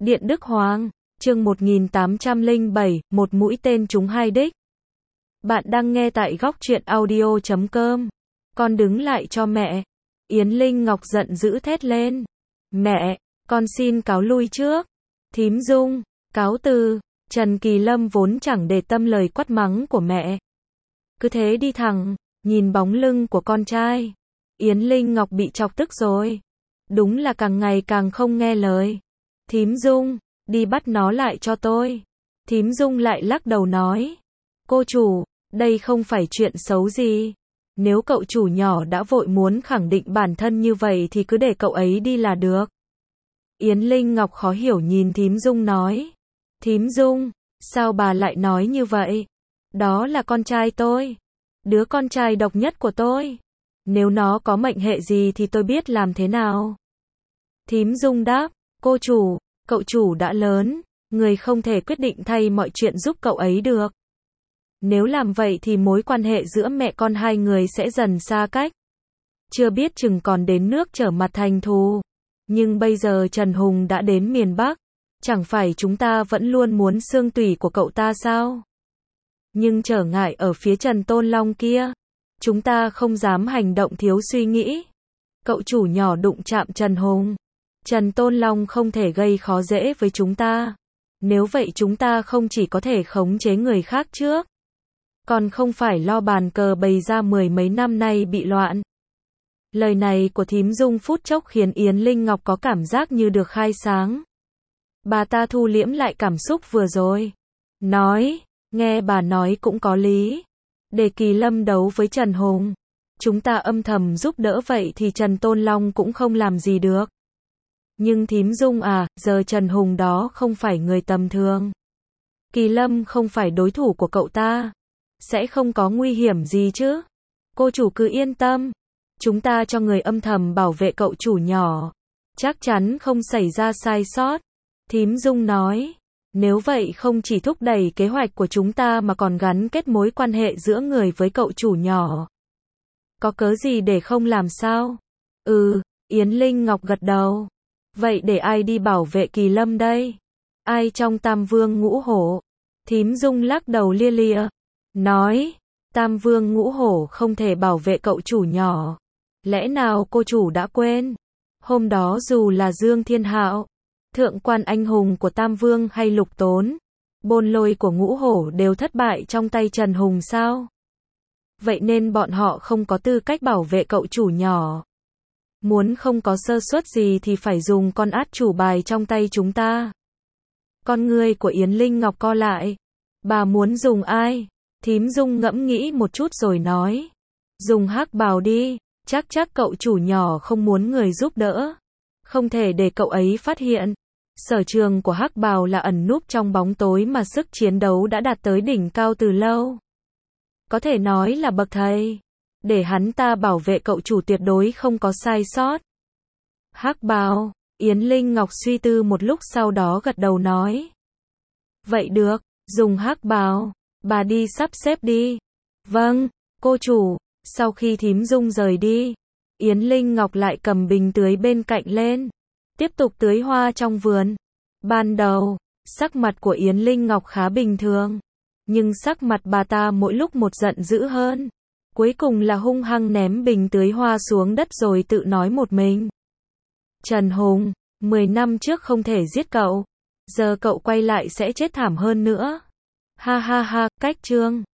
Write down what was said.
Điện Đức Hoàng, chương 1807, một mũi tên trúng hai đích. Bạn đang nghe tại góc truyện audio.com. Con đứng lại cho mẹ. Yến Linh Ngọc giận dữ thét lên. Mẹ, con xin cáo lui trước. Thím Dung, cáo từ. Trần Kỳ Lâm vốn chẳng để tâm lời quát mắng của mẹ. Cứ thế đi thẳng, nhìn bóng lưng của con trai. Yến Linh Ngọc bị chọc tức rồi. Đúng là càng ngày càng không nghe lời. Thím Dung, đi bắt nó lại cho tôi. Thím Dung lại lắc đầu nói. Cô chủ, đây không phải chuyện xấu gì. Nếu cậu chủ nhỏ đã vội muốn khẳng định bản thân như vậy thì cứ để cậu ấy đi là được. Yến Linh Ngọc khó hiểu nhìn Thím Dung nói. Thím Dung, sao bà lại nói như vậy? Đó là con trai tôi. Đứa con trai độc nhất của tôi. Nếu nó có mệnh hệ gì thì tôi biết làm thế nào. Thím Dung đáp, cô chủ, cậu chủ đã lớn, người không thể quyết định thay mọi chuyện giúp cậu ấy được. Nếu làm vậy thì mối quan hệ giữa mẹ con hai người sẽ dần xa cách. Chưa biết chừng còn đến nước trở mặt thành thù. Nhưng bây giờ Trần Hùng đã đến miền Bắc. Chẳng phải chúng ta vẫn luôn muốn xương tủy của cậu ta sao? Nhưng trở ngại ở phía Trần Tôn Long kia. Chúng ta không dám hành động thiếu suy nghĩ. Cậu chủ nhỏ đụng chạm Trần Hùng. Trần Tôn Long không thể gây khó dễ với chúng ta. Nếu vậy chúng ta không chỉ có thể khống chế người khác trước. Còn không phải lo bàn cờ bày ra mười mấy năm nay bị loạn. Lời này của Thím Dung phút chốc khiến Yến Linh Ngọc có cảm giác như được khai sáng. Bà ta thu liễm lại cảm xúc vừa rồi. Nói, nghe bà nói cũng có lý. Để Kỳ Lâm đấu với Trần Hùng. Chúng ta âm thầm giúp đỡ vậy thì Trần Tôn Long cũng không làm gì được. Nhưng Thím Dung à, giờ Trần Hùng đó không phải người tầm thường. Kỳ Lâm không phải đối thủ của cậu ta. Sẽ không có nguy hiểm gì chứ. Cô chủ cứ yên tâm. Chúng ta cho người âm thầm bảo vệ cậu chủ nhỏ. Chắc chắn không xảy ra sai sót. Thím Dung nói. Nếu vậy không chỉ thúc đẩy kế hoạch của chúng ta mà còn gắn kết mối quan hệ giữa người với cậu chủ nhỏ. Có cớ gì để không làm sao? Yến Linh Ngọc gật đầu. Vậy để ai đi bảo vệ Kỳ Lâm đây? Ai trong Tam Vương Ngũ Hổ? Thím Dung lắc đầu lia lịa. Nói, Tam Vương Ngũ Hổ không thể bảo vệ cậu chủ nhỏ. Lẽ nào cô chủ đã quên? Hôm đó dù là Dương Thiên Hạo, thượng quan anh hùng của Tam Vương hay Lục Tốn, Bôn Lôi của Ngũ Hổ đều thất bại trong tay Trần Hùng sao? Vậy nên bọn họ không có tư cách bảo vệ cậu chủ nhỏ. Muốn không có sơ suất gì thì phải dùng con át chủ bài trong tay chúng ta. Con người của Yến Linh Ngọc co lại. Bà muốn dùng ai? Thím Dung ngẫm nghĩ một chút rồi nói. Dùng Hắc Bào đi, chắc cậu chủ nhỏ không muốn người giúp đỡ. Không thể để cậu ấy phát hiện. Sở trường của Hắc Bào là ẩn núp trong bóng tối mà sức chiến đấu đã đạt tới đỉnh cao từ lâu. Có thể nói là bậc thầy. Để hắn ta bảo vệ cậu chủ tuyệt đối không có sai sót. Hắc Bào, Yến Linh Ngọc suy tư một lúc sau đó gật đầu nói. Vậy được, dùng Hắc Bào, bà đi sắp xếp đi. Vâng, cô chủ. Sau khi Thím Dung rời đi, Yến Linh Ngọc lại cầm bình tưới bên cạnh lên. Tiếp tục tưới hoa trong vườn. Ban đầu, sắc mặt của Yến Linh Ngọc khá bình thường. Nhưng sắc mặt bà ta mỗi lúc một giận dữ hơn. Cuối cùng là hung hăng ném bình tưới hoa xuống đất rồi tự nói một mình. Trần Hùng, 10 năm trước không thể giết cậu. Giờ cậu quay lại sẽ chết thảm hơn nữa. Ha ha ha, cách chương.